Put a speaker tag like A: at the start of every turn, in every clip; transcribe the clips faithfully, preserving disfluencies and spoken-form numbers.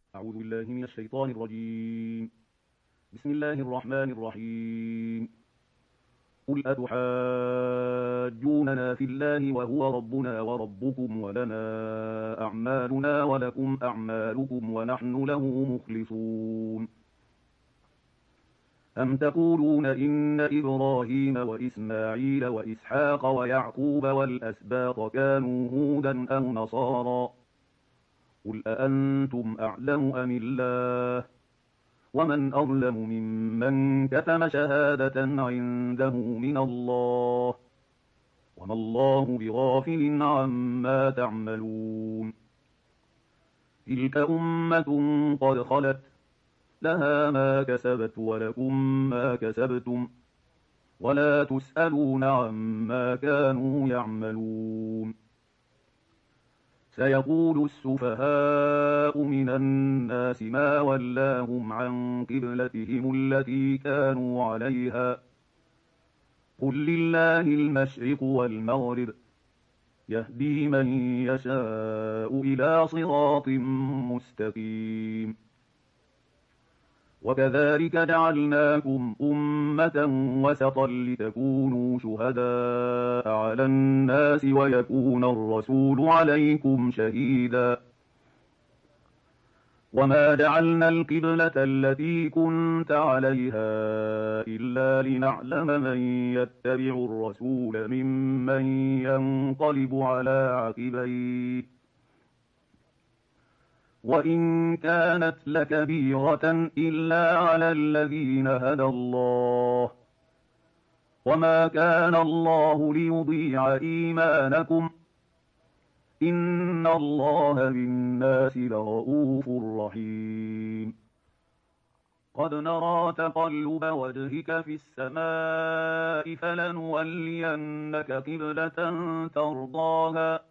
A: أعوذ بالله من الشيطان الرجيم. بسم الله الرحمن الرحيم. قل أتحاجوننا في الله وهو ربنا وربكم ولنا أعمالنا ولكم أعمالكم ونحن له مخلصون. أم تقولون إن إبراهيم وإسماعيل وإسحاق ويعقوب والأسباط كانوا هودا أو نصارى؟ قل أأنتم أعلم أم الله؟ ومن أظلم ممن كتم شهادة عنده من الله، وما الله بغافل عما تعملون. تلك أمة قد خلت، لها ما كسبت ولكم ما كسبتم، ولا تسألون عما كانوا يعملون. سيقول السفهاء من الناس ما ولاهم عن قبلتهم التي كانوا عليها، قل لله المشرق والمغرب، يهدي من يشاء إلى صراط مستقيم. وكذلك جعلناكم أمة وسطا لتكونوا شهداء على الناس ويكون الرسول عليكم شهيدا. وما جعلنا القبلة التي كنت عليها إلا لنعلم من يتبع الرسول ممن ينقلب على عقبيه، وإن كانت لكبيرة إلا على الذين هدى الله، وما كان الله ليضيع إيمانكم، إن الله بالناس لرءوف رحيم. قد نرى تقلب وجهك في السماء فلنولينك قبلة ترضاها،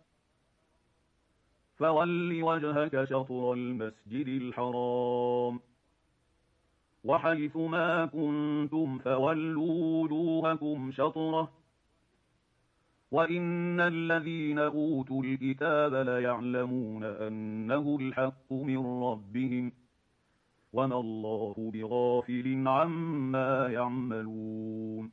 A: فول وجهك شطر المسجد الحرام، وحيث ما كنتم فولوا وجوهكم شطره، وإن الذين أوتوا الكتاب ليعلمون أنه الحق من ربهم، وما الله بغافل عما يعملون.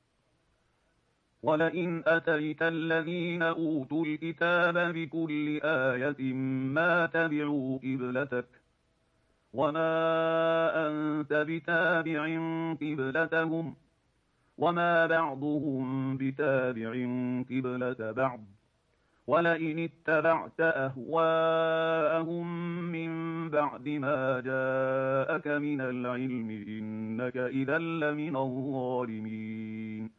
A: ولئن أتيت الذين أوتوا الكتاب بكل آية ما تبعوا قبلتك، وما أنت بتابع قبلتهم، وما بعضهم بتابع قبلة بعض، ولئن اتبعت أهواءهم من بعد ما جاءك من العلم إنك إذا لمن الظالمين.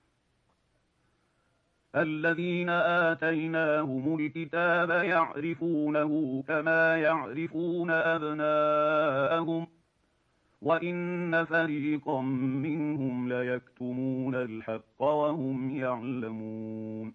A: الذين آتيناهم الكتاب يعرفونه كما يعرفون أبناءهم، وإن فريقا منهم ليكتمون الحق وهم يعلمون.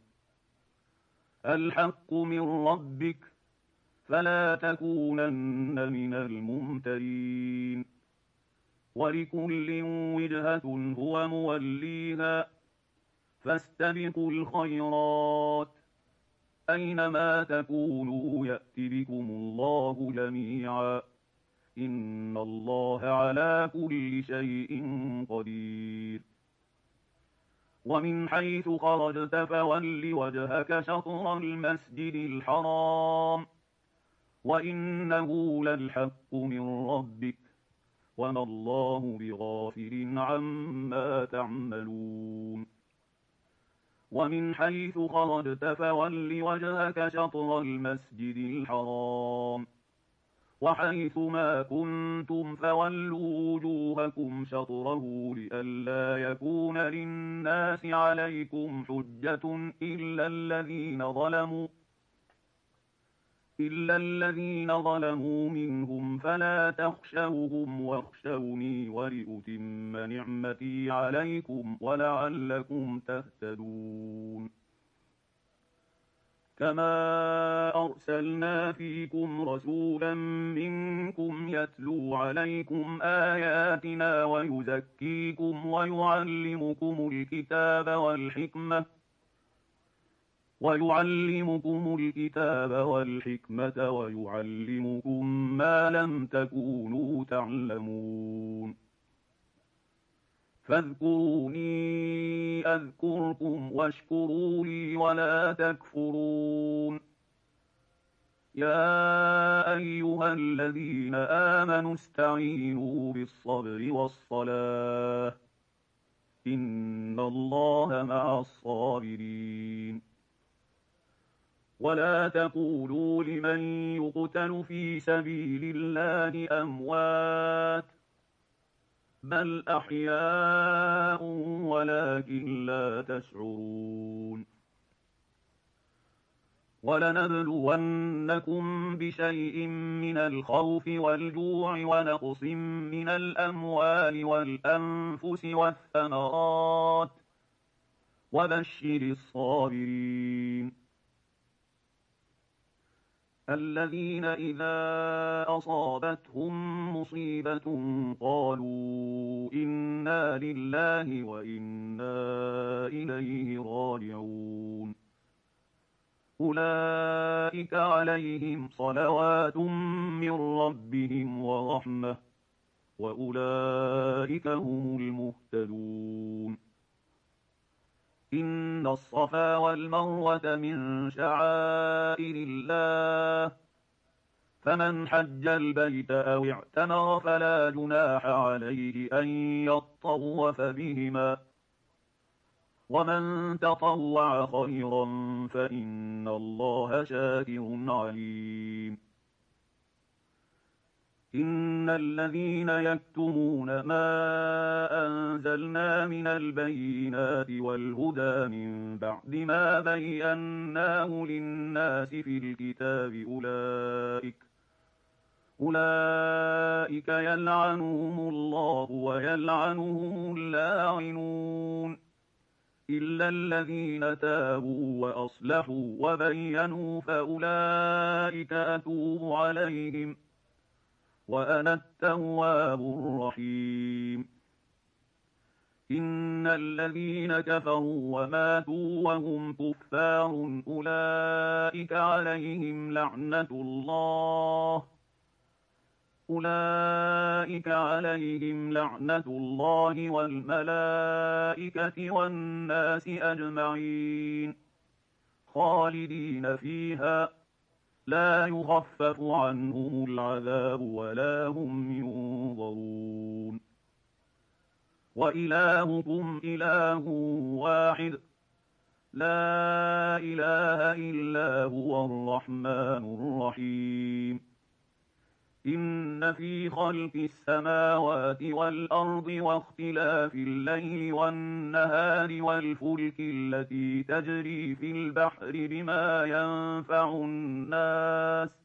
A: الحق من ربك، فلا تكونن من الممترين. ولكل وجهة هو موليها، فاستبقوا الخيرات، أينما تكونوا يأت بكم الله جميعا، إن الله على كل شيء قدير. ومن حيث خرجت فول وجهك شطر المسجد الحرام، وإنه للحق من ربك، وما الله بغافل عما تعملون. ومن حيث خرجت فول وجهك شطر المسجد الحرام، وحيث ما كنتم فولوا وجوهكم شطره لئلا يكون للناس عليكم حجة إلا الذين ظلموا إلا الذين ظلموا منهم، فلا تخشوهم واخشوني ولأتم نعمتي عليكم ولعلكم تهتدون. كما أرسلنا فيكم رسولا منكم يتلو عليكم آياتنا ويزكيكم ويعلمكم الكتاب والحكمة ويعلمكم الكتاب والحكمة ويعلمكم ما لم تكونوا تعلمون فاذكروني أذكركم واشكروا لي ولا تكفرون يا أيها الذين آمنوا استعينوا بالصبر والصلاة إن الله مع الصابرين ولا تقولوا لمن يقتل في سبيل الله أموات بل أحياء ولكن لا تشعرون ولنبلونكم بشيء من الخوف والجوع ونقص من الأموال والأنفس والثمرات وبشر الصابرين الذين إذا أصابتهم مصيبة قالوا إنا لله وإنا إليه راجعون أولئك عليهم صلوات من ربهم ورحمة وأولئك هم المهتدون إن الصفا والمروة من شعائر الله فمن حج البيت أو اعتمر فلا جناح عليه أن يطوف بهما ومن تطوع خيرا فإن الله شاكر عليم إن الذين يكتمون ما أنزلنا من البينات والهدى من بعد ما بيناه للناس في الكتاب أولئك أولئك يلعنهم الله ويلعنهم اللاعنون إلا الذين تابوا وأصلحوا وبينوا فأولئك أتوب عليهم وأنا التواب الرحيم إن الذين كفروا وماتوا وهم كفار أولئك عليهم لعنة الله أولئك عليهم لعنة الله والملائكة والناس أجمعين خالدين فيها لا يخفف عنهم العذاب ولا هم ينظرون وإلهكم إله واحد لا إله إلا هو الرحمن الرحيم إن في خلق السماوات والأرض واختلاف الليل والنهار والفلك التي تجري في البحر بما ينفع الناس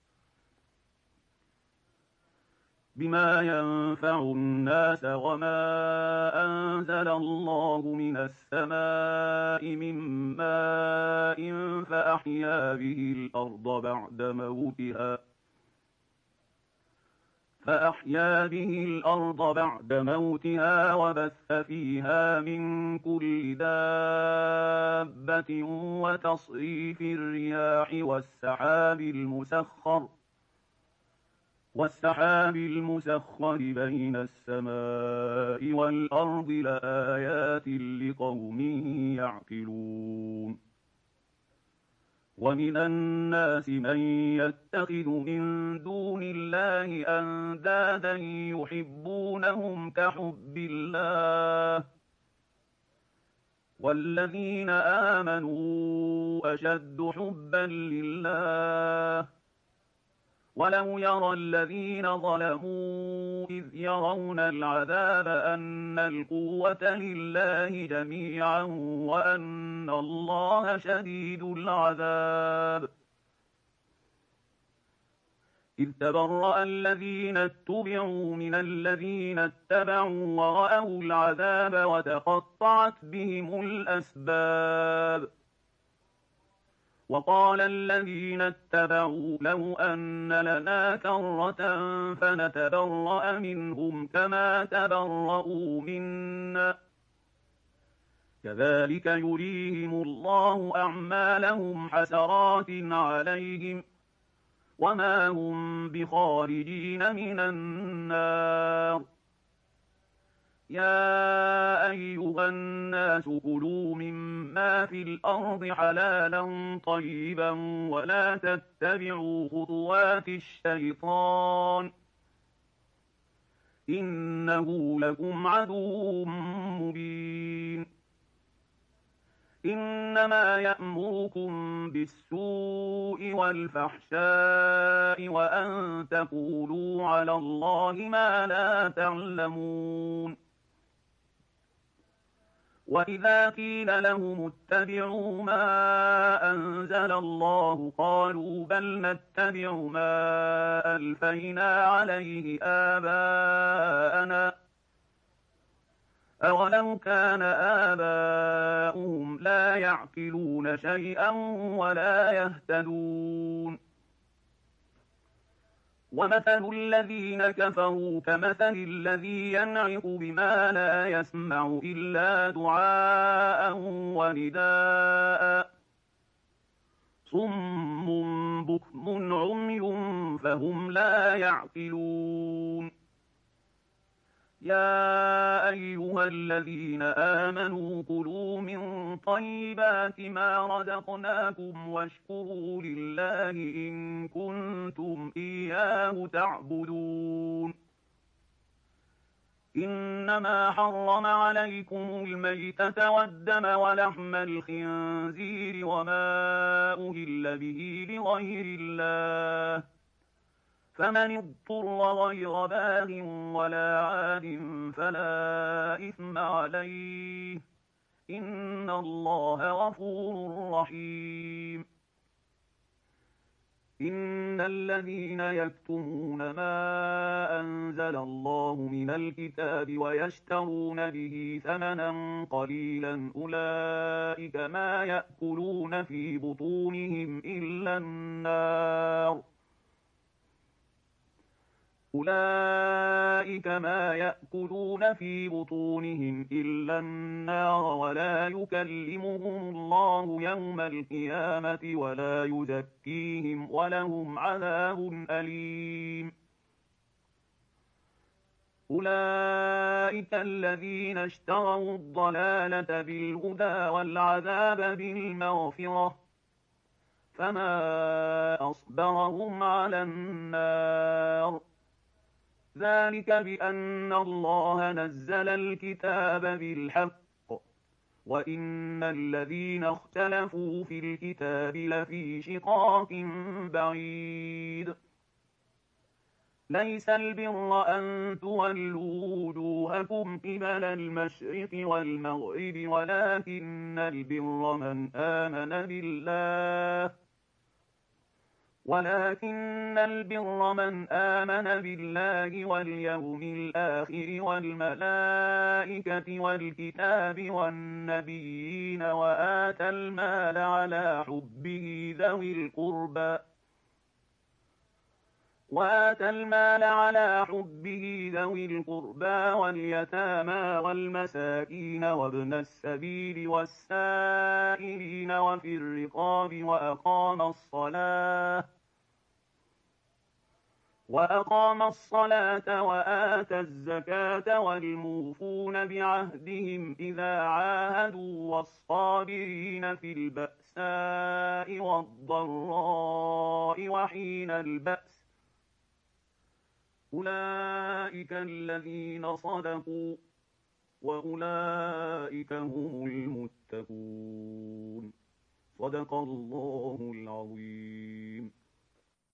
A: بما ينفع الناس وما أنزل الله من السماء من ماء فأحيا به الأرض بعد موتها فأحيا به الأرض بعد موتها وبث فيها من كل دابة وتصريف الرياح والسحاب المسخر والسحاب المسخر بين السماء والأرض لآيات لقوم يعقلون ومن الناس من يتخذ من دون الله أندادا يحبونهم كحب الله والذين آمنوا أشد حبا لله ولو يرى الذين ظلموا إذ يرون العذاب أن القوة لله جميعا وأن الله شديد العذاب إذ تبرأ الذين اتبعوا من الذين اتبعوا ورأوا العذاب وتقطعت بهم الأسباب وقال الذين اتبعوا لو أن لنا كرة فنتبرأ منهم كما تبرؤوا منا كذلك يريهم الله أعمالهم حسرات عليهم وما هم بخارجين من النار. يا أيها الناس كلوا مما في الأرض حلالا طيبا ولا تتبعوا خطوات الشيطان إنه لكم عدو مبين. إنما يأمركم بالسوء والفحشاء وأن تقولوا على الله ما لا تعلمون. وإذا قيل لهم اتبعوا ما أنزل الله قالوا بل نتبع ما ألفينا عليه آباءنا أولو كان آباؤهم لا يعقلون شيئا ولا يهتدون. ومثل الذين كفروا كمثل الذي ينعق بما لا يسمع إلا دعاء ونداء صم بكم عمي فهم لا يعقلون. يا أيها الذين آمنوا كلوا من طيبات ما رزقناكم واشكروا لله إن كنتم إياه تعبدون. إنما حرم عليكم الميتة والدم ولحم الخنزير وما أهل به لغير الله فمن اضطر غير باغ ولا عاد فلا إثم عليه إن الله غفور رحيم. إن الذين يكتمون ما أنزل الله من الكتاب ويشترون به ثمنا قليلا أولئك ما يأكلون في بطونهم إلا النار أولئك ما يأكلون في بطونهم إلا النار ولا يكلمهم الله يوم القيامة ولا يزكيهم ولهم عذاب أليم. أولئك الذين اشتروا الضلالة بالهدى والعذاب بالمغفرة فما أصبرهم على النار ذلك بأن الله نزل الكتاب بالحق وإن الذين اختلفوا في الكتاب لفي شقاق بعيد. ليس البر أن تولوا وجوهكم قبل المشرق والمغرب ولكن البر من آمن بالله ولكن البر من آمن بالله واليوم الآخر والملائكة والكتاب والنبيين وآتى المال على حبه ذوي القربى وآتى المال على حبه ذوي القربى واليتامى والمساكين وابن السبيل والسائلين وفي الرقاب وأقام الصلاة وأقام الصلاة وآتى الزكاة والموفون بعهدهم إذا عاهدوا والصابرين في البأساء والضراء وحين البأس أولئك الذين صدقوا وأولئك هم المتقون. صدق الله العظيم.